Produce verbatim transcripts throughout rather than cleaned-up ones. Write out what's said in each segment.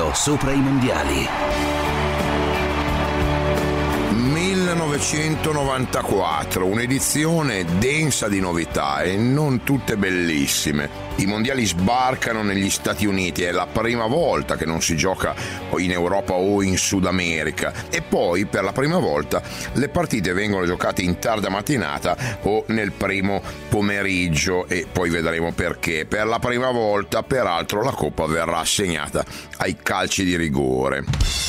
cielo sopra i mondiali. millenovecentonovantaquattro, un'edizione densa di novità e non tutte bellissime. I mondiali sbarcano negli Stati Uniti, è la prima volta che non si gioca in Europa o in Sud America, e poi per la prima volta le partite vengono giocate in tarda mattinata o nel primo pomeriggio, e poi vedremo perché. Per la prima volta, peraltro, la Coppa verrà assegnata ai calci di rigore.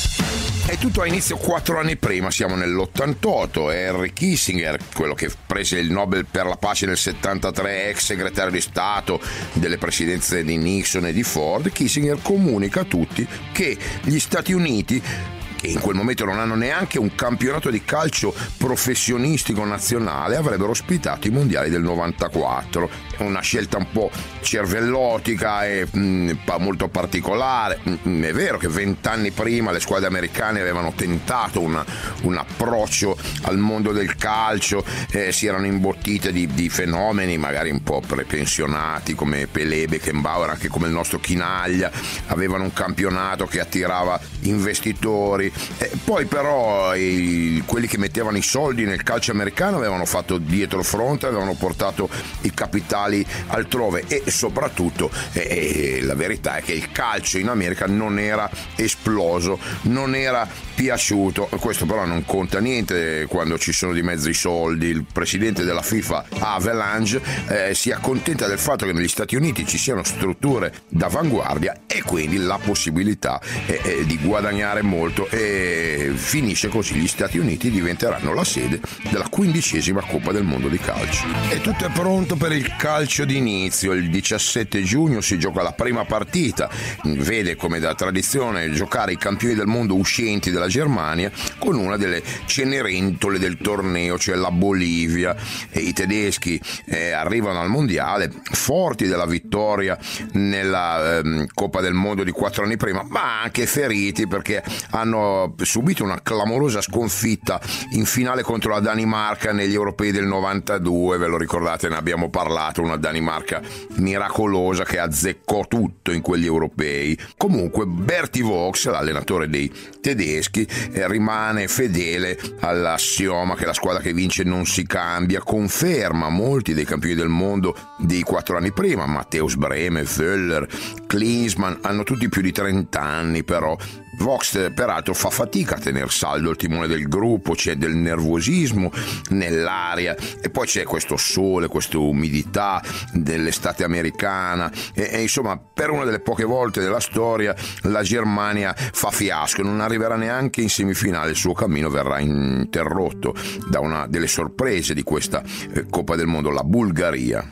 E tutto ha inizio quattro anni prima, siamo nell'ottantotto. Henry Kissinger, quello che prese il Nobel per la pace nel settantatré, ex segretario di Stato delle presidenze di Nixon e di Ford, Kissinger comunica a tutti che gli Stati Uniti, che in quel momento non hanno neanche un campionato di calcio professionistico nazionale, avrebbero ospitato i mondiali del novantaquattro. È una scelta un po' cervellotica e mh, molto particolare. Mh, è vero che vent'anni prima le squadre americane avevano tentato una, un approccio al mondo del calcio, eh, si erano imbottite di, di fenomeni magari un po' prepensionati come Pelé, Beckenbauer, anche come il nostro Chinaglia, avevano un campionato che attirava investitori. Eh, poi però i, quelli che mettevano i soldi nel calcio americano avevano fatto dietro fronte, avevano portato i capitali altrove, e soprattutto eh, la verità è che il calcio in America non era esploso, non era piaciuto. Questo però non conta niente quando ci sono di mezzo i soldi. Il presidente della FIFA, Avalanche, eh, si accontenta del fatto che negli Stati Uniti ci siano strutture d'avanguardia e quindi la possibilità eh, eh, di guadagnare molto, e finisce così. Gli Stati Uniti diventeranno la sede della quindicesima Coppa del Mondo di calcio. E tutto è pronto per il calcio d'inizio. Il diciassette giugno si gioca la prima partita, vede come da tradizione giocare i campioni del mondo uscenti della Germania con una delle cenerentole del torneo, cioè la Bolivia. E i tedeschi eh, arrivano al mondiale forti della vittoria nella eh, Coppa del Mondo di quattro anni prima, ma anche feriti perché hanno subito una clamorosa sconfitta in finale contro la Danimarca negli europei del novantadue. Ve lo ricordate? Ne abbiamo parlato, una Danimarca miracolosa che azzeccò tutto in quegli europei. Comunque Bertie Vogts, l'allenatore dei tedeschi, eh, rimane fedele all'assioma che la squadra che vince non si cambia, conferma molti dei campioni del mondo dei quattro anni prima, Matthäus Brehme, Völler, Klinsmann, hanno tutti più di trenta anni. Però Vogts peraltro fa fatica a tenere saldo il timone del gruppo, c'è del nervosismo nell'aria, e poi c'è questo sole, questa umidità dell'estate americana, e, e insomma per una delle poche volte della storia la Germania fa fiasco, non arriverà neanche in semifinale, il suo cammino verrà interrotto da una delle sorprese di questa eh, Coppa del Mondo, la Bulgaria.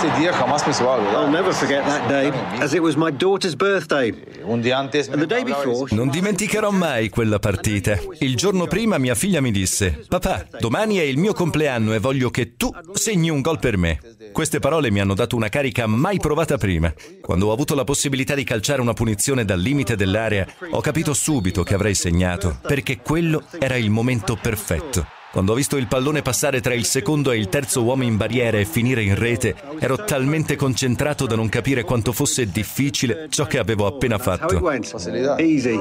I'll never forget that day, as it was my daughter's birthday. And the day before... Non dimenticherò mai quella partita. Il giorno prima mia figlia mi disse: papà, domani è il mio compleanno e voglio che tu segni un gol per me. Queste parole mi hanno dato una carica mai provata prima. Quando ho avuto la possibilità di calciare una punizione dal limite dell'area, ho capito subito che avrei segnato, perché quello era il momento perfetto. Quando ho visto il pallone passare tra il secondo e il terzo uomo in barriera e finire in rete, ero talmente concentrato da non capire quanto fosse difficile ciò che avevo appena fatto. Easy.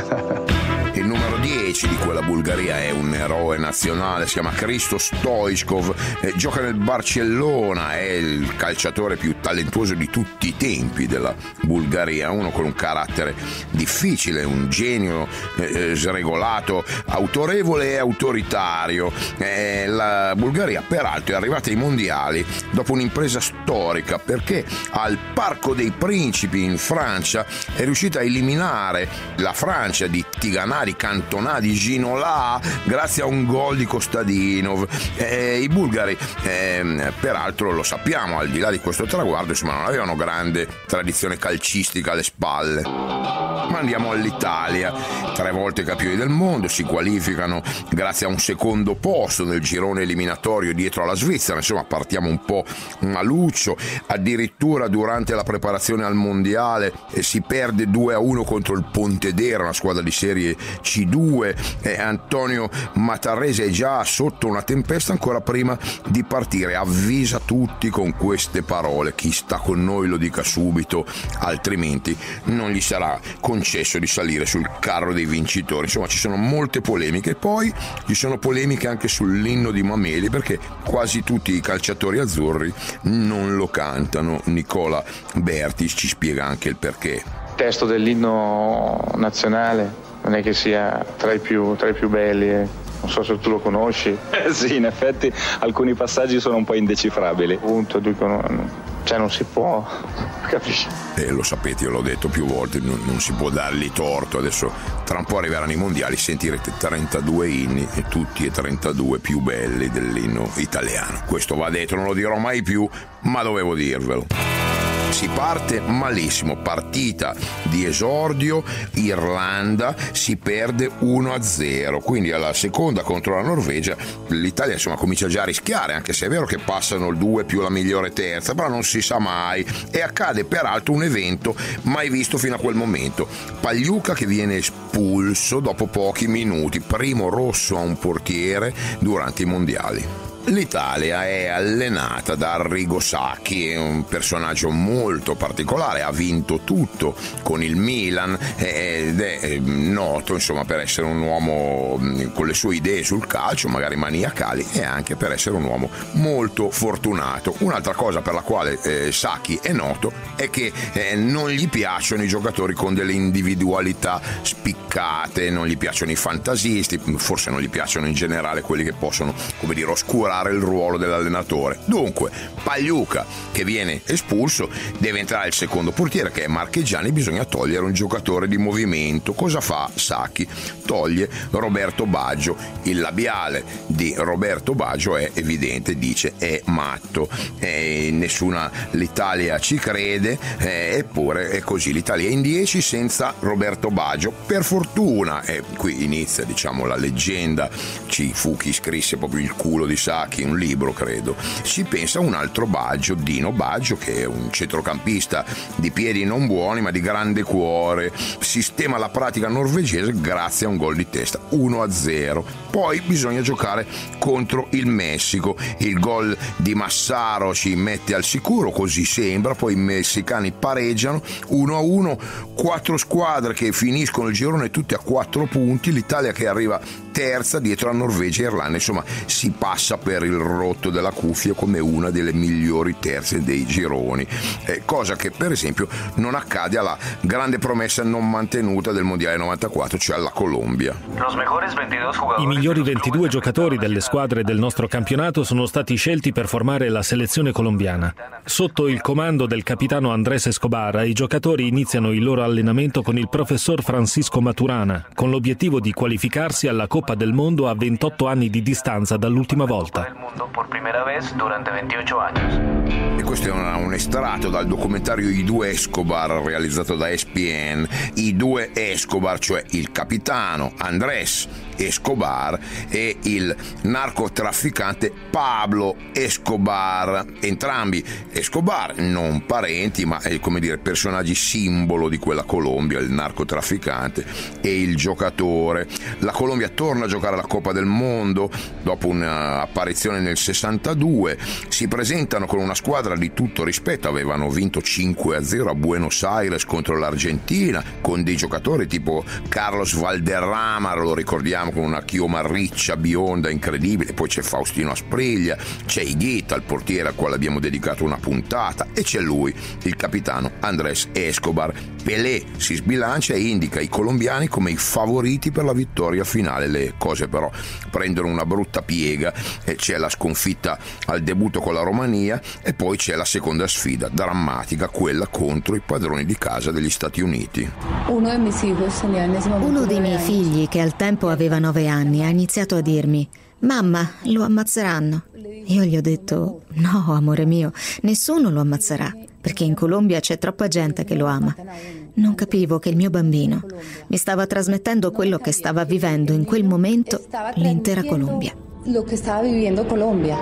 Il numero dieci di quella Bulgaria è un eroe nazionale, si chiama Hristo Stoichkov, eh, gioca nel Barcellona, è il calciatore più talentuoso di tutti i tempi della Bulgaria, uno con un carattere difficile, un genio eh, sregolato, autorevole e autoritario. Eh, la Bulgaria peraltro è arrivata ai mondiali dopo un'impresa storica, perché al Parco dei Principi in Francia è riuscita a eliminare la Francia di Tigana, di Cantona, di Ginola, grazie a un gol di Kostadinov. Eh, I bulgari, eh, peraltro lo sappiamo, al di là di questo traguardo, insomma, non avevano grande tradizione calcistica alle spalle. Ma andiamo all'Italia, tre volte campioni del mondo, si qualificano grazie a un secondo posto nel girone eliminatorio dietro alla Svizzera. Insomma, partiamo un po' maluccio, addirittura durante la preparazione al mondiale eh, si perde due a uno contro il Pontedera, una squadra di serie C due. eh, Antonio Matarrese è già sotto una tempesta ancora prima di partire, avvisa tutti con queste parole: chi sta con noi lo dica subito, altrimenti non gli sarà concesso concesso di salire sul carro dei vincitori. Insomma, ci sono molte polemiche. E poi ci sono polemiche anche sull'inno di Mameli, perché quasi tutti i calciatori azzurri non lo cantano. Nicola Berti ci spiega anche il perché. Il testo dell'inno nazionale non è che sia tra i più, tra i più belli, eh. Non so se tu lo conosci. Eh sì, in effetti alcuni passaggi sono un po' indecifrabili. Punto, dicono, cioè non si può, capisci? Eh, lo sapete, io l'ho detto più volte, non, non si può dargli torto. Adesso tra un po' arriveranno i mondiali, sentirete trentadue inni e tutti e trentadue più belli dell'inno italiano. Questo va detto, non lo dirò mai più, ma dovevo dirvelo. Si parte malissimo, partita di esordio, Irlanda si perde uno a zero, quindi alla seconda contro la Norvegia l'Italia insomma comincia già a rischiare, anche se è vero che passano il due più la migliore terza, però non si sa mai. E accade peraltro un evento mai visto fino a quel momento: Pagliuca che viene espulso dopo pochi minuti, primo rosso a un portiere durante i mondiali. L'Italia è allenata da Arrigo Sacchi, è un personaggio molto particolare, ha vinto tutto con il Milan ed è noto insomma per essere un uomo con le sue idee sul calcio, magari maniacali, e anche per essere un uomo molto fortunato. Un'altra cosa per la quale eh, Sacchi è noto è che eh, non gli piacciono i giocatori con delle individualità spiccate, non gli piacciono i fantasisti, forse non gli piacciono in generale quelli che possono, come dire, oscurare il ruolo dell'allenatore. Dunque Pagliuca che viene espulso, deve entrare il secondo portiere che è Marchegiani, bisogna togliere un giocatore di movimento. Cosa fa Sacchi? Toglie Roberto Baggio. Il labiale di Roberto Baggio è evidente, dice è matto, e nessuna l'Italia ci crede, eh, eppure è così. L'Italia è in dieci senza Roberto Baggio, per fortuna. E qui inizia diciamo la leggenda, ci fu chi scrisse proprio il culo di Sacchi, un libro credo. Si pensa a un altro Baggio, Dino Baggio, che è un centrocampista di piedi non buoni ma di grande cuore, sistema la pratica norvegese grazie a un gol di testa, uno a zero. Poi bisogna giocare contro il Messico, il gol di Massaro ci mette al sicuro, così sembra, poi i messicani pareggiano uno a uno, quattro squadre che finiscono il girone tutte a quattro punti, l'Italia che arriva terza dietro a Norvegia e Irlanda, insomma si passa per il rotto della cuffia come una delle migliori terze dei gironi, eh, cosa che per esempio non accade alla grande promessa non mantenuta del mondiale novantaquattro, cioè alla Colombia. I migliori ventidue giocatori delle squadre del nostro campionato sono stati scelti per formare la selezione colombiana. Sotto il comando del capitano Andrés Escobar, i giocatori iniziano il loro allenamento con il professor Francisco Maturana, con l'obiettivo di qualificarsi alla Coppa del Mondo a ventotto anni di distanza dall'ultima volta. E questo è un, un estratto dal documentario I due Escobar realizzato da E S P N. I due Escobar, cioè il capitano Andrés Escobar e il narcotrafficante Pablo Escobar, entrambi Escobar non parenti ma eh, come dire personaggi simbolo di quella Colombia, il narcotrafficante e il giocatore. La Colombia torna a giocare alla Coppa del Mondo dopo un'apparizione nel sessantadue, si presentano con una squadra di tutto rispetto, avevano vinto cinque a zero a Buenos Aires contro l'Argentina con dei giocatori tipo Carlos Valderrama, lo ricordiamo, con una chioma riccia, bionda, incredibile. Poi c'è Faustino Aspriglia, c'è Higuita, il portiere al quale abbiamo dedicato una puntata, e c'è lui, il capitano Andrés Escobar. Pelé si sbilancia e indica i colombiani come i favoriti per la vittoria finale. Le cose però prendono una brutta piega, e c'è la sconfitta al debutto con la Romania e poi c'è la seconda sfida drammatica, quella contro i padroni di casa degli Stati Uniti. Uno dei miei figli, che al tempo aveva nove anni, ha iniziato a dirmi: mamma, lo ammazzeranno. Io gli ho detto: no, amore mio, nessuno lo ammazzerà, perché in Colombia c'è troppa gente che lo ama. Non capivo che il mio bambino mi stava trasmettendo quello che stava vivendo in quel momento l'intera Colombia.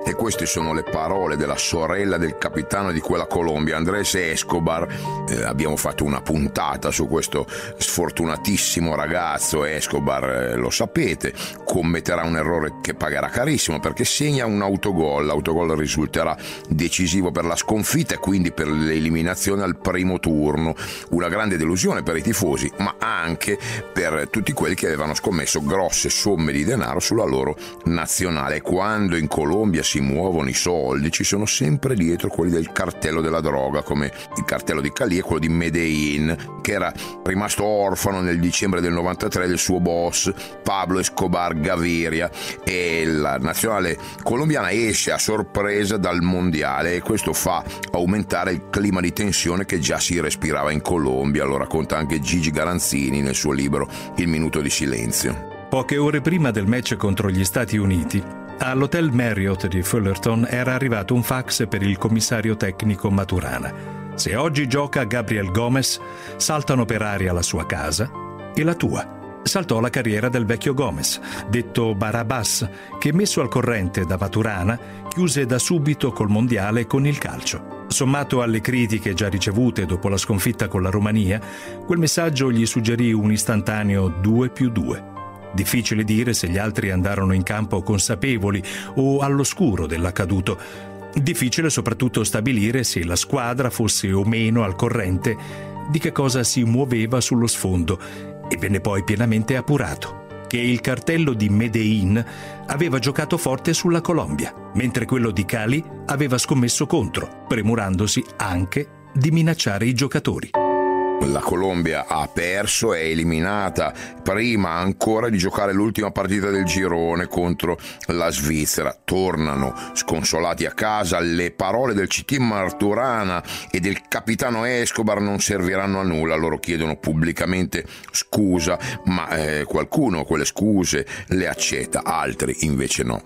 E queste sono le parole della sorella del capitano di quella Colombia, Andrés Escobar. Eh, abbiamo fatto una puntata su questo sfortunatissimo ragazzo. Escobar, eh, lo sapete, commetterà un errore che pagherà carissimo, perché segna un autogol. L'autogol risulterà decisivo per la sconfitta e quindi per l'eliminazione al primo turno. Una grande delusione per i tifosi, ma anche per tutti quelli che avevano scommesso grosse somme di denaro sulla loro nazionale. Quando in Colombia si muovono i soldi, ci sono sempre dietro quelli del cartello della droga, come il cartello di Cali e quello di Medellín, che era rimasto orfano nel dicembre del novantatré del suo boss Pablo Escobar Gaviria, e la nazionale colombiana esce a sorpresa dal mondiale, e questo fa aumentare il clima di tensione che già si respirava in Colombia. Lo racconta anche Gigi Garanzini nel suo libro Il minuto di silenzio. Poche ore prima del match contro gli Stati Uniti, all'Hotel Marriott di Fullerton era arrivato un fax per il commissario tecnico Maturana. Se oggi gioca Gabriel Gomez, saltano per aria la sua casa e la tua. Saltò la carriera del vecchio Gomez, detto Barabas, che messo al corrente da Maturana chiuse da subito col mondiale con il calcio. Sommato alle critiche già ricevute dopo la sconfitta con la Romania, quel messaggio gli suggerì un istantaneo due più due. Difficile dire se gli altri andarono in campo consapevoli o all'oscuro dell'accaduto. Difficile soprattutto stabilire se la squadra fosse o meno al corrente di che cosa si muoveva sullo sfondo, e venne poi pienamente appurato che il cartello di Medellín aveva giocato forte sulla Colombia, mentre quello di Cali aveva scommesso contro, premurandosi anche di minacciare i giocatori. La Colombia ha perso, è eliminata prima ancora di giocare l'ultima partita del girone contro la Svizzera. Tornano sconsolati a casa. Le parole del C T Maturana e del capitano Escobar non serviranno a nulla. Loro chiedono pubblicamente scusa, ma eh, qualcuno quelle scuse le accetta, altri invece no.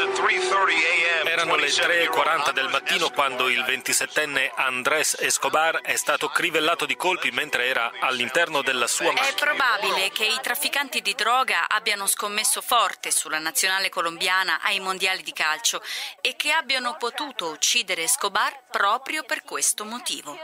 Erano le tre e quaranta del mattino quando il ventisettenne Andrés Escobar è stato crivellato di colpi mentre era all'interno della sua macchina. È probabile che i trafficanti di droga abbiano scommesso forte sulla nazionale colombiana ai mondiali di calcio e che abbiano potuto uccidere Escobar proprio per questo motivo.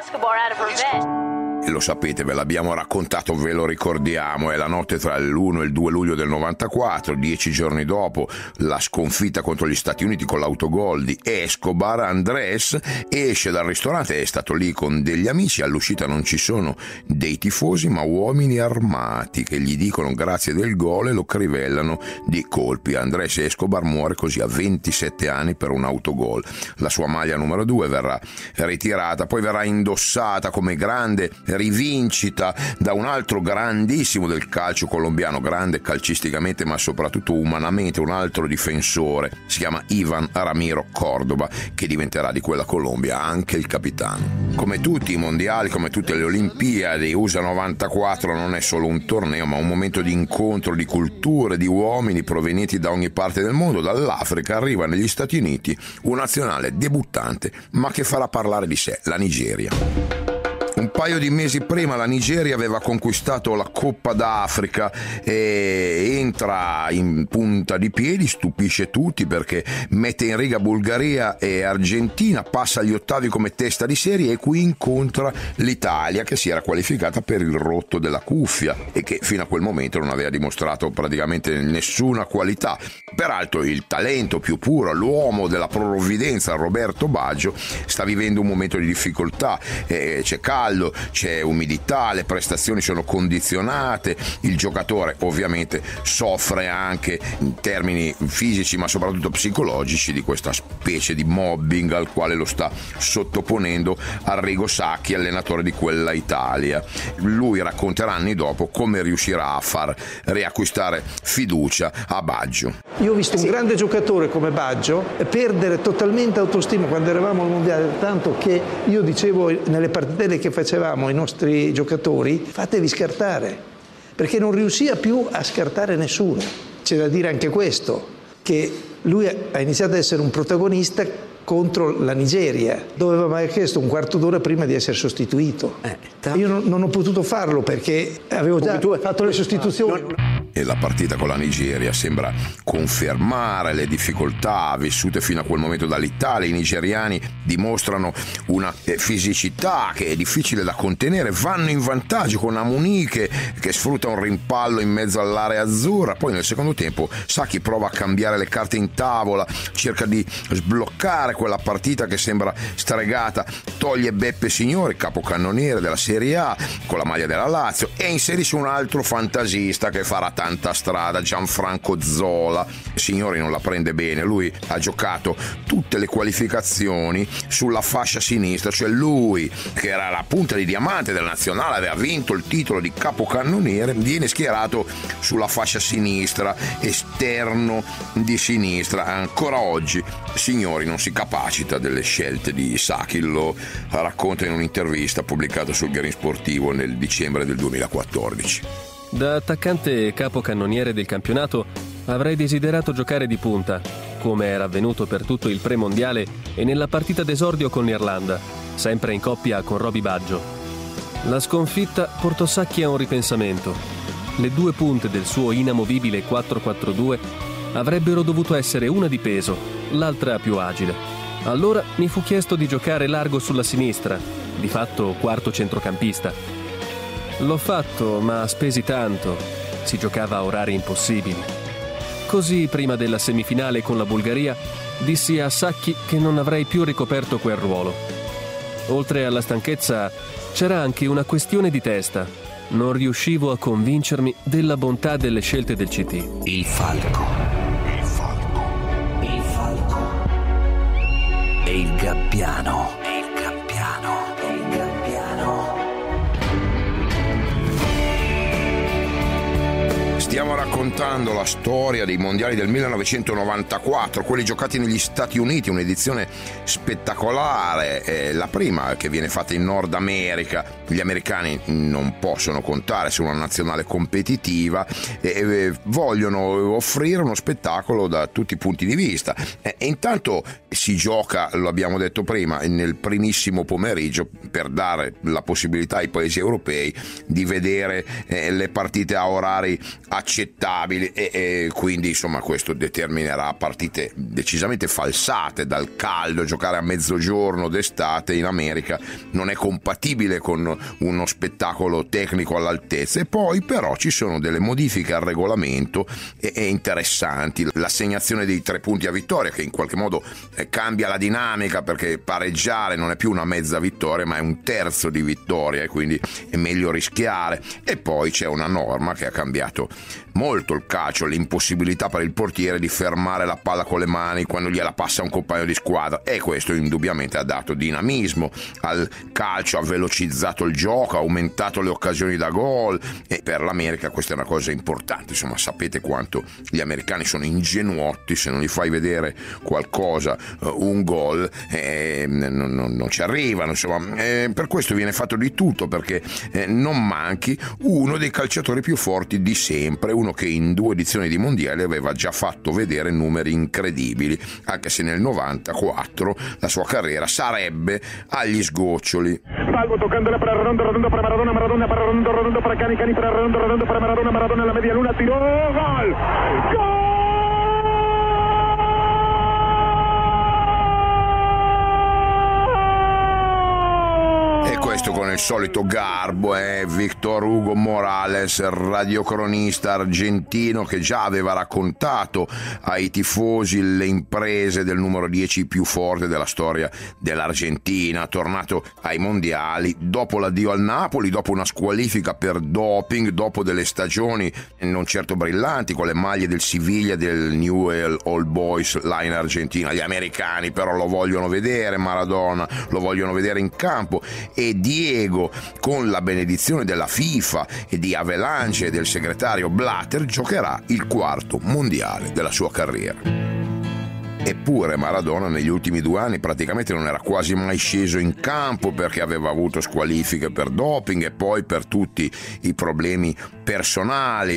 E lo sapete, ve l'abbiamo raccontato, ve lo ricordiamo, è la notte tra l'uno e il due luglio del novantaquattro, dieci giorni dopo la sconfitta contro gli Stati Uniti con l'autogol di Escobar. Andrés esce dal ristorante, è stato lì con degli amici, all'uscita non ci sono dei tifosi ma uomini armati che gli dicono grazie del gol e lo crivellano di colpi. Andrés Escobar muore così a ventisette anni per un autogol. La sua maglia numero due verrà ritirata, poi verrà indossata come grande rivincita da un altro grandissimo del calcio colombiano, grande calcisticamente ma soprattutto umanamente, un altro difensore, si chiama Iván Ramiro Córdoba, che diventerà di quella Colombia anche il capitano. Come tutti i mondiali, come tutte le Olimpiadi, U S A novantaquattro non è solo un torneo ma un momento di incontro di culture, di uomini provenienti da ogni parte del mondo. Dall'Africa arriva negli Stati Uniti un nazionale debuttante ma che farà parlare di sé, la Nigeria. Un paio di mesi prima la Nigeria aveva conquistato la Coppa d'Africa e entra in punta di piedi, stupisce tutti perché mette in riga Bulgaria e Argentina, passa agli ottavi come testa di serie e qui incontra l'Italia, che si era qualificata per il rotto della cuffia e che fino a quel momento non aveva dimostrato praticamente nessuna qualità. Peraltro il talento più puro, l'uomo della provvidenza, Roberto Baggio, sta vivendo un momento di difficoltà, eh, c'è caldo, c'è umidità, le prestazioni sono condizionate, il giocatore ovviamente soffre anche in termini fisici ma soprattutto psicologici di questa specie di mobbing al quale lo sta sottoponendo Arrigo Sacchi, allenatore di quella Italia. Lui racconterà anni dopo come riuscirà a far riacquistare fiducia a Baggio. Io ho visto un grande giocatore come Baggio perdere totalmente autostima quando eravamo al mondiale, tanto che io dicevo nelle partite che facevamo ai nostri giocatori: fatevi scartare, perché non riusciva più a scartare nessuno. C'è da dire anche questo, che lui ha iniziato ad essere un protagonista contro la Nigeria, dove aveva chiesto un quarto d'ora prima di essere sostituito. Eh, io non, non ho potuto farlo perché avevo già fatto le sostituzioni. Non... e la partita con la Nigeria sembra confermare le difficoltà vissute fino a quel momento dall'Italia. I nigeriani dimostrano una fisicità che è difficile da contenere, vanno in vantaggio con Amuni che, che sfrutta un rimpallo in mezzo all'area azzurra. Poi nel secondo tempo Sacchi prova a cambiare le carte in tavola, cerca di sbloccare quella partita che sembra stregata, toglie Beppe Signori, capocannoniere della Serie A con la maglia della Lazio, e inserisce un altro fantasista che farà tanta strada, Gianfranco Zola. Signori non la prende bene, lui ha giocato tutte le qualificazioni sulla fascia sinistra, cioè lui che era la punta di diamante della nazionale, aveva vinto il titolo di capocannoniere, viene schierato sulla fascia sinistra, esterno di sinistra. Ancora oggi Signori non si capacita delle scelte di Sacchi, lo racconta in un'intervista pubblicata sul Guerin Sportivo nel dicembre del duemilaquattordici. Da attaccante capocannoniere del campionato avrei desiderato giocare di punta, come era avvenuto per tutto il premondiale e nella partita d'esordio con l'Irlanda, sempre in coppia con Roby Baggio. La sconfitta portò Sacchi a un ripensamento. Le due punte del suo inamovibile quattro quattro due avrebbero dovuto essere una di peso, l'altra più agile. Allora mi fu chiesto di giocare largo sulla sinistra, di fatto quarto centrocampista. L'ho fatto, ma spesi tanto. Si giocava a orari impossibili. Così, prima della semifinale con la Bulgaria, dissi a Sacchi che non avrei più ricoperto quel ruolo. Oltre alla stanchezza, c'era anche una questione di testa. Non riuscivo a convincermi della bontà delle scelte del C T. Il Falco. Il Falco. Il Falco. E il Gabbiano. E il Gabbiano. E il Gabbiano. Stiamo raccontando la storia dei mondiali del millenovecentonovantaquattro, quelli giocati negli Stati Uniti, un'edizione spettacolare, eh, la prima che viene fatta in Nord America. Gli americani non possono contare su una nazionale competitiva e eh, vogliono offrire uno spettacolo da tutti i punti di vista. E eh, intanto si gioca, lo abbiamo detto prima, nel primissimo pomeriggio per dare la possibilità ai paesi europei di vedere eh, le partite a orari accettabili e, e quindi insomma questo determinerà partite decisamente falsate dal caldo. Giocare a mezzogiorno d'estate in America non è compatibile con uno spettacolo tecnico all'altezza. E poi però ci sono delle modifiche al regolamento e, e interessanti, l'assegnazione dei tre punti a vittoria che in qualche modo eh, cambia la dinamica, perché pareggiare non è più una mezza vittoria ma è un terzo di vittoria e quindi è meglio rischiare. E poi c'è una norma che ha cambiato molto il calcio, l'impossibilità per il portiere di fermare la palla con le mani quando gliela passa un compagno di squadra, e questo indubbiamente ha dato dinamismo al calcio, ha velocizzato il gioco, ha aumentato le occasioni da gol, e per l'America questa è una cosa importante. Insomma, sapete quanto gli americani sono ingenuotti, se non gli fai vedere qualcosa, un gol, eh, non, non, non ci arrivano. Insomma, eh, per questo viene fatto di tutto perché eh, non manchi uno dei calciatori più forti di sempre, uno che in due edizioni di mondiali aveva già fatto vedere numeri incredibili, anche se nel novantaquattro la sua carriera sarebbe agli sgoccioli. Salvo toccándola para Redondo, Redondo para Maradona, Maradona para Redondo, Redondo para Cani, Cani para Redondo, Redondo para Maradona, Maradona en la media luna, tiró, gol, gol. Questo con il solito garbo, eh? Victor Hugo Morales, radiocronista argentino che già aveva raccontato ai tifosi le imprese del numero dieci più forte della storia dell'Argentina, tornato ai mondiali dopo l'addio al Napoli, dopo una squalifica per doping, dopo delle stagioni non certo brillanti con le maglie del Siviglia, del Newell Old Boys là in Argentina. Gli americani però lo vogliono vedere Maradona, lo vogliono vedere in campo, e Diego, con la benedizione della FIFA e di Avalanche e del segretario Blatter, giocherà il quarto mondiale della sua carriera. Eppure Maradona negli ultimi due anni praticamente non era quasi mai sceso in campo perché aveva avuto squalifiche per doping e poi per tutti i problemi personali.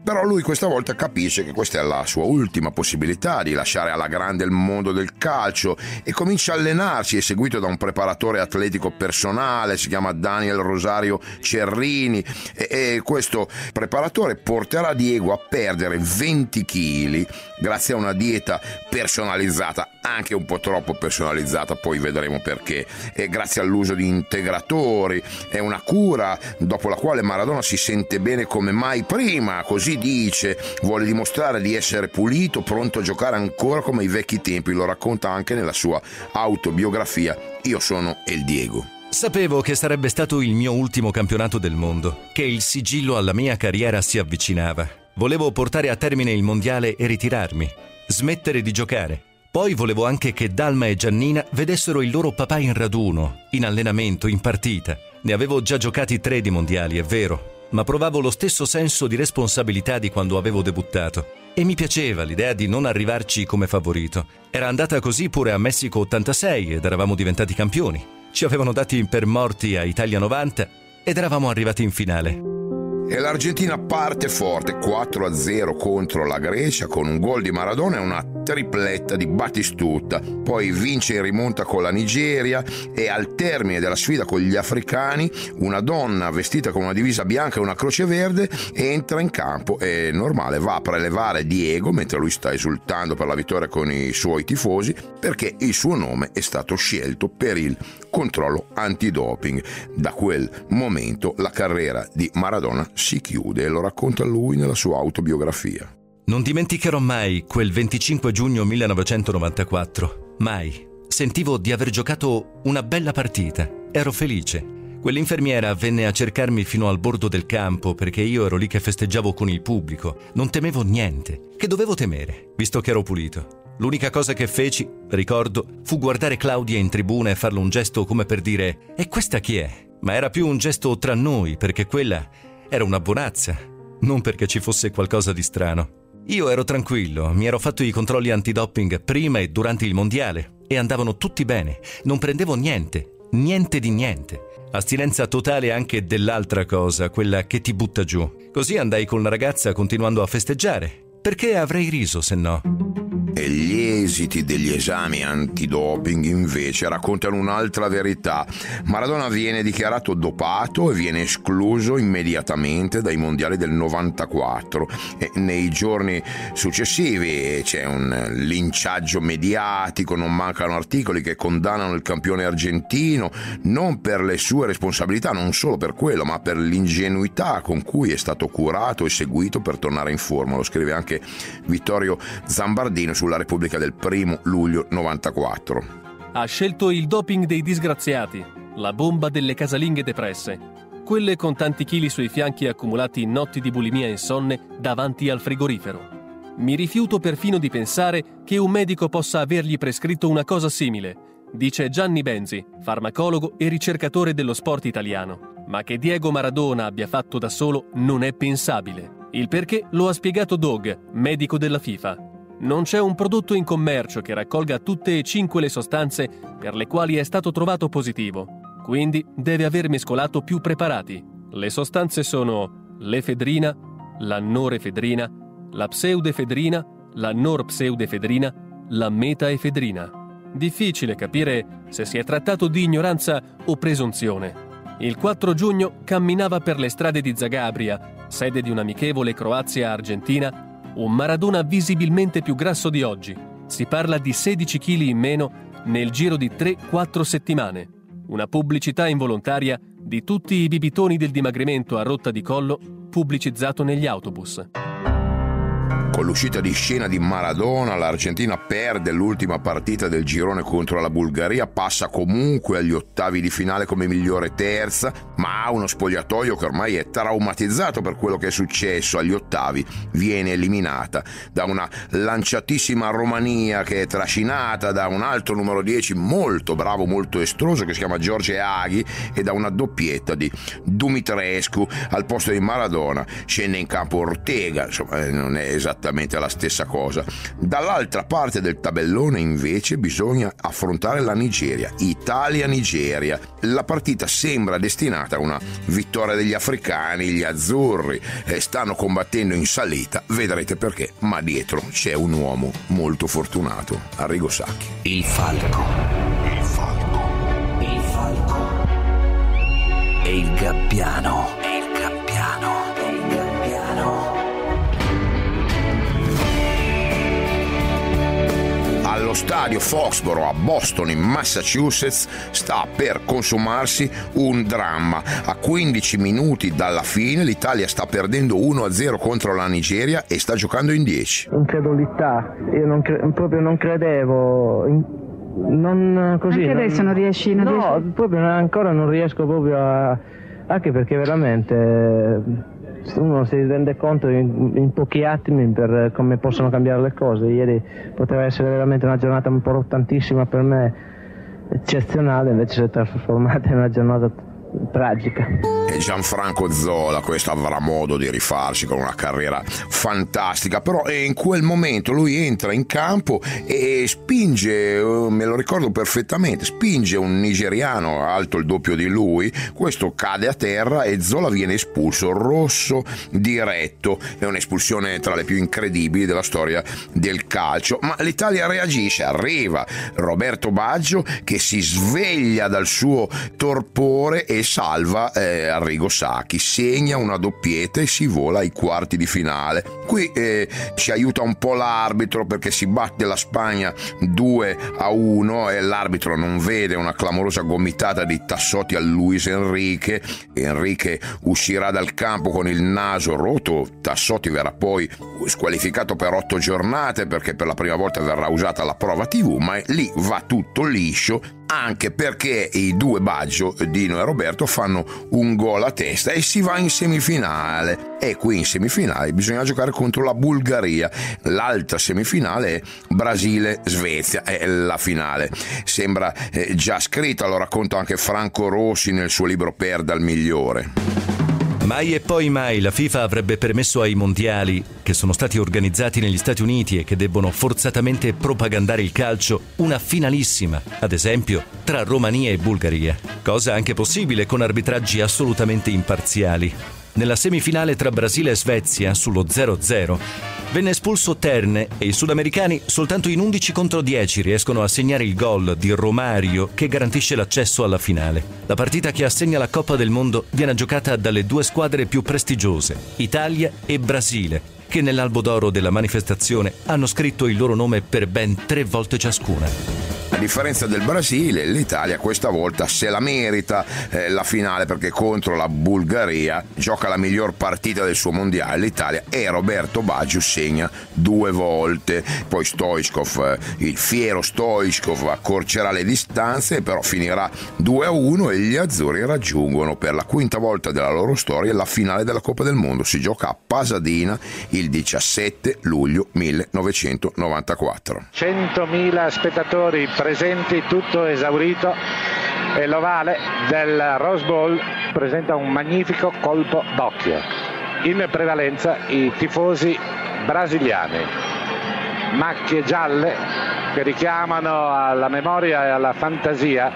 Però lui questa volta capisce che questa è la sua ultima possibilità di lasciare alla grande il mondo del calcio e comincia a allenarsi, è seguito da un preparatore atletico personale, si chiama Daniel Rosario Cerrini, e, e questo preparatore porterà Diego a perdere venti chili grazie a una dieta personalizzata, anche un po' troppo personalizzata, poi vedremo perché, e grazie all'uso di integratori. È una cura dopo la quale Maradona si sente bene come mai prima, così dice, vuole dimostrare di essere pulito, pronto a giocare ancora come ai vecchi tempi, lo racconta anche nella sua autobiografia Io sono El Diego. Sapevo che sarebbe stato il mio ultimo campionato del mondo, che il sigillo alla mia carriera si avvicinava. Volevo portare a termine il mondiale e ritirarmi, smettere di giocare. Poi volevo anche che Dalma e Giannina vedessero il loro papà in raduno, in allenamento, in partita. Ne avevo già giocati tre di mondiali, è vero, ma provavo lo stesso senso di responsabilità di quando avevo debuttato. E mi piaceva l'idea di non arrivarci come favorito. Era andata così pure a Messico ottantasei ed eravamo diventati campioni. Ci avevano dati per morti a Italia novanta ed eravamo arrivati in finale. E l'Argentina parte forte quattro a zero contro la Grecia con un gol di Maradona e una tripletta di Batistuta. Poi vince in rimonta con la Nigeria e al termine della sfida con gli africani una donna vestita con una divisa bianca e una croce verde entra in campo e normale va a prelevare Diego mentre lui sta esultando per la vittoria con i suoi tifosi perché il suo nome è stato scelto per il controllo antidoping. Da quel momento la carriera di Maradona si chiude e lo racconta lui nella sua autobiografia. Non dimenticherò mai quel venticinque giugno millenovecentonovantaquattro. Mai. Sentivo di aver giocato una bella partita. Ero felice. Quell'infermiera venne a cercarmi fino al bordo del campo perché io ero lì che festeggiavo con il pubblico. Non temevo niente. Che dovevo temere, visto che ero pulito? L'unica cosa che feci, ricordo, fu guardare Claudia in tribuna e farle un gesto come per dire «E questa chi è?» Ma era più un gesto tra noi, perché quella era una buonazza, non perché ci fosse qualcosa di strano. Io ero tranquillo, mi ero fatto i controlli antidoping prima e durante il mondiale e andavano tutti bene, non prendevo niente, niente di niente. Astinenza totale anche dell'altra cosa, quella che ti butta giù. Così andai con la ragazza continuando a festeggiare. Perché avrei riso se no? E gli esiti degli esami antidoping invece raccontano un'altra verità. Maradona viene dichiarato dopato e viene escluso immediatamente dai mondiali del novantaquattro e nei giorni successivi c'è un linciaggio mediatico, non mancano articoli che condannano il campione argentino non per le sue responsabilità, non solo per quello, ma per l'ingenuità con cui è stato curato e seguito per tornare in forma. Lo scrive anche Vittorio Zambardino sulla Repubblica del primo luglio novantaquattro. Ha scelto il doping dei disgraziati, la bomba delle casalinghe depresse, quelle con tanti chili sui fianchi accumulati in notti di bulimia insonne davanti al frigorifero. Mi rifiuto perfino di pensare che un medico possa avergli prescritto una cosa simile, dice Gianni Benzi, farmacologo e ricercatore dello sport italiano. Ma che Diego Maradona abbia fatto da solo non è pensabile. Il perché lo ha spiegato Doug, medico della FIFA. Non c'è un prodotto in commercio che raccolga tutte e cinque le sostanze per le quali è stato trovato positivo. Quindi deve aver mescolato più preparati. Le sostanze sono l'efedrina, la norefedrina, la pseudefedrina, la norpseudefedrina, la metaefedrina. Difficile capire se si è trattato di ignoranza o presunzione. Il quattro giugno camminava per le strade di Zagabria, sede di un'amichevole Croazia-Argentina, un Maradona visibilmente più grasso di oggi. Si parla di sedici chili in meno nel giro di tre quattro settimane. Una pubblicità involontaria di tutti i bibitoni del dimagrimento a rotta di collo pubblicizzato negli autobus. Con l'uscita di scena di Maradona, l'Argentina perde l'ultima partita del girone contro la Bulgaria, passa comunque agli ottavi di finale come migliore terza, ma ha uno spogliatoio che ormai è traumatizzato per quello che è successo. Agli ottavi viene eliminata da una lanciatissima Romania che è trascinata da un altro numero dieci molto bravo, molto estroso, che si chiama George Aghi, e da una doppietta di Dumitrescu. Al posto di Maradona scende in campo Ortega, insomma non è esattamente esattamente la stessa cosa. Dall'altra parte del tabellone invece bisogna affrontare la Nigeria, Italia-Nigeria. La partita sembra destinata a una vittoria degli africani, gli azzurri eh, stanno combattendo in salita, vedrete perché, ma dietro c'è un uomo molto fortunato, Arrigo Sacchi. Il falco, il falco, il falco e il gabbiano, e il gabbiano, e il gabbiano. Allo stadio Foxborough a Boston in Massachusetts sta per consumarsi un dramma. A quindici minuti dalla fine l'Italia sta perdendo uno a zero contro la Nigeria e sta giocando in dieci. Incredulità, io non cre- proprio non credevo, in- non così. Anche adesso non, non riesci? Non no, riesci? proprio ancora non riesco proprio a... anche perché veramente... uno si rende conto in, in pochi attimi per come possono cambiare le cose. Ieri poteva essere veramente una giornata importantissima per me, eccezionale, invece si è trasformata in una giornata tragica. E Gianfranco Zola, questo avrà modo di rifarsi con una carriera fantastica, però in quel momento lui entra in campo e spinge, me lo ricordo perfettamente, spinge un nigeriano alto il doppio di lui, questo cade a terra e Zola viene espulso, rosso diretto. È un'espulsione tra le più incredibili della storia del calcio, ma l'Italia reagisce, arriva Roberto Baggio che si sveglia dal suo torpore e salva eh, Arrigo Sacchi, segna una doppietta e si vola ai quarti di finale. Qui eh, ci aiuta un po' l'arbitro perché si batte la Spagna due a uno e l'arbitro non vede una clamorosa gomitata di Tassotti a Luis Enrique. Enrique uscirà dal campo con il naso rotto, Tassotti verrà poi squalificato per otto giornate perché per la prima volta verrà usata la prova tivù, ma lì va tutto liscio, anche perché i due Baggio, Dino e Roberto, fanno un gol a testa e si va in semifinale. E qui in semifinale bisogna giocare contro la Bulgaria. L'altra semifinale è Brasile-Svezia, è la finale. Sembra eh, già scritta, lo racconta anche Franco Rossi nel suo libro Perda il migliore. Mai e poi mai la FIFA avrebbe permesso ai mondiali, che sono stati organizzati negli Stati Uniti e che debbono forzatamente propagandare il calcio, una finalissima, ad esempio, tra Romania e Bulgaria. Cosa anche possibile con arbitraggi assolutamente imparziali. Nella semifinale tra Brasile e Svezia, sullo zero a zero, venne espulso Terne e i sudamericani soltanto in undici contro dieci riescono a segnare il gol di Romario che garantisce l'accesso alla finale. La partita che assegna la Coppa del Mondo viene giocata dalle due squadre più prestigiose, Italia e Brasile, che nell'albo d'oro della manifestazione hanno scritto il loro nome per ben tre volte ciascuna. A differenza del Brasile, l'Italia questa volta se la merita eh, la finale perché contro la Bulgaria gioca la miglior partita del suo mondiale l'Italia e Roberto Baggio segna due volte. Poi Stoichkov, eh, il fiero Stoichkov accorcerà le distanze, però finirà due a uno e gli azzurri raggiungono per la quinta volta della loro storia la finale della Coppa del Mondo. Si gioca a Pasadena il diciassette luglio millenovecentonovantaquattro. centomila spettatori presenti, tutto esaurito, e l'ovale del Rose Bowl presenta un magnifico colpo d'occhio. In prevalenza i tifosi brasiliani, macchie gialle che richiamano alla memoria e alla fantasia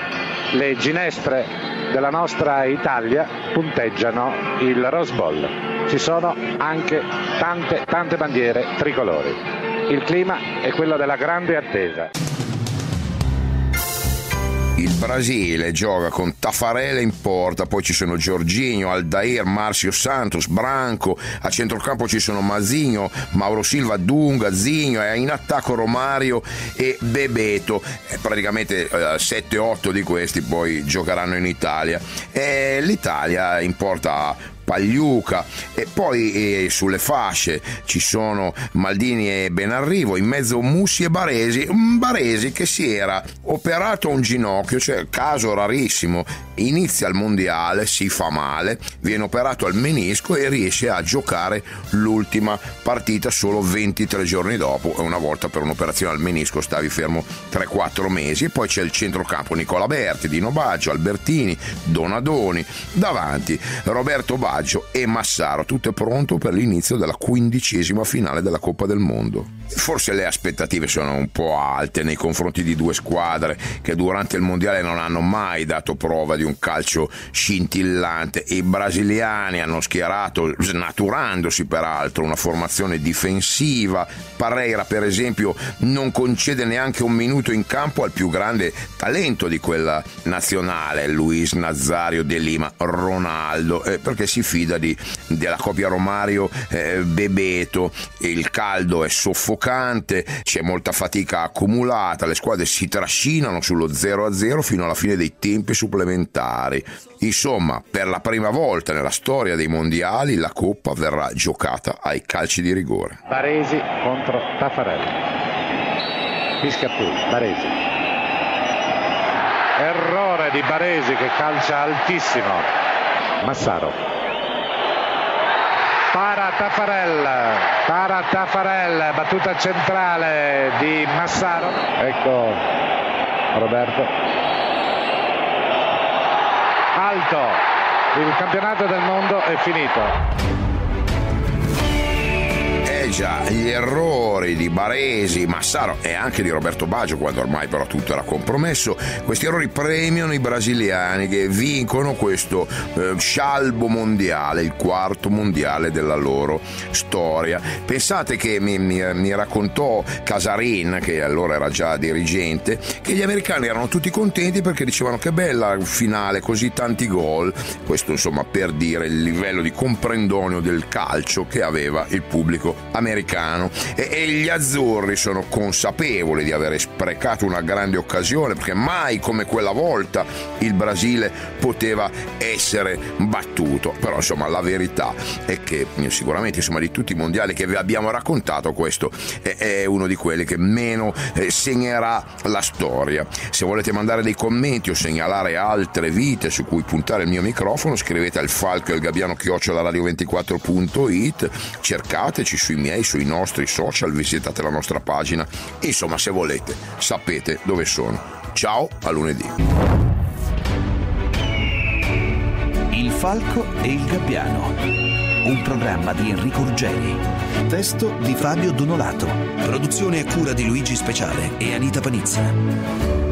le ginestre della nostra Italia punteggiano il Rose Bowl. Ci sono anche tante tante bandiere tricolori. Il clima è quello della grande attesa. Il Brasile gioca con Taffarella in porta, poi ci sono Jorginho, Aldair, Marcio Santos, Branco, a centrocampo ci sono Mazinho, Mauro Silva, Dunga, Zinho, e in attacco Romario e Bebeto. E praticamente eh, sette otto di questi poi giocheranno in Italia. E l'Italia in porta Pagliuca e poi eh, sulle fasce ci sono Maldini e Benarrivo, in mezzo Mussi e Baresi, un Baresi che si era operato un ginocchio, cioè caso rarissimo, inizia il mondiale, si fa male, viene operato al menisco e riesce a giocare l'ultima partita solo ventitré giorni dopo, e una volta per un'operazione al menisco stavi fermo tre quattro mesi. E poi c'è il centrocampo Nicola Berti, Dino Baggio, Albertini, Donadoni, davanti Roberto Baggio Baggio e Massaro, tutto è pronto per l'inizio della quindicesima finale della Coppa del Mondo. Forse le aspettative sono un po' alte nei confronti di due squadre che durante il mondiale non hanno mai dato prova di un calcio scintillante. I brasiliani hanno schierato, snaturandosi peraltro, una formazione difensiva. Parreira, per esempio, non concede neanche un minuto in campo al più grande talento di quella nazionale, Luis Nazario de Lima, Ronaldo, eh, perché si fida di, della coppia Romario eh, Bebeto. Il caldo è soffocante, c'è molta fatica accumulata, le squadre si trascinano sullo zero a zero fino alla fine dei tempi supplementari. Insomma, per la prima volta nella storia dei mondiali la Coppa verrà giocata ai calci di rigore. Baresi contro Taffarel. Fischia Puglia, Baresi. Errore di Baresi che calcia altissimo. Massaro. Para Taffarel, para Taffarel, battuta centrale di Massaro. Ecco Roberto. Alto, il campionato del mondo è finito. Eh già, gli errori di Baresi, Massaro e anche di Roberto Baggio, quando ormai però tutto era compromesso, questi errori premiano i brasiliani che vincono questo eh, scialbo mondiale, il quarto mondiale della loro storia. Pensate che mi, mi, mi raccontò Casarin, che allora era già dirigente, che gli americani erano tutti contenti perché dicevano che bella finale, così tanti gol. Questo insomma per dire il livello di comprendonio del calcio che aveva il pubblico americano. E, e gli azzurri sono consapevoli di aver sprecato una grande occasione, perché mai come quella volta il Brasile poteva essere battuto. Però insomma la verità è che sicuramente insomma di tutti i mondiali che vi abbiamo raccontato, questo è, è uno di quelli che meno eh, segnerà la storia. Se volete mandare dei commenti o segnalare altre vite su cui puntare il mio microfono, scrivete al falco e il gabbiano chiocciola radio ventiquattro punto it, cercateci sui miei, sui nostri social, visitate la nostra pagina, insomma se volete sapete dove sono. Ciao, a lunedì. Il falco e il gabbiano, un programma di Enrico Ruggeri, testo di Fabio Donolato, produzione a cura di Luigi Speciale e Anita Panizza.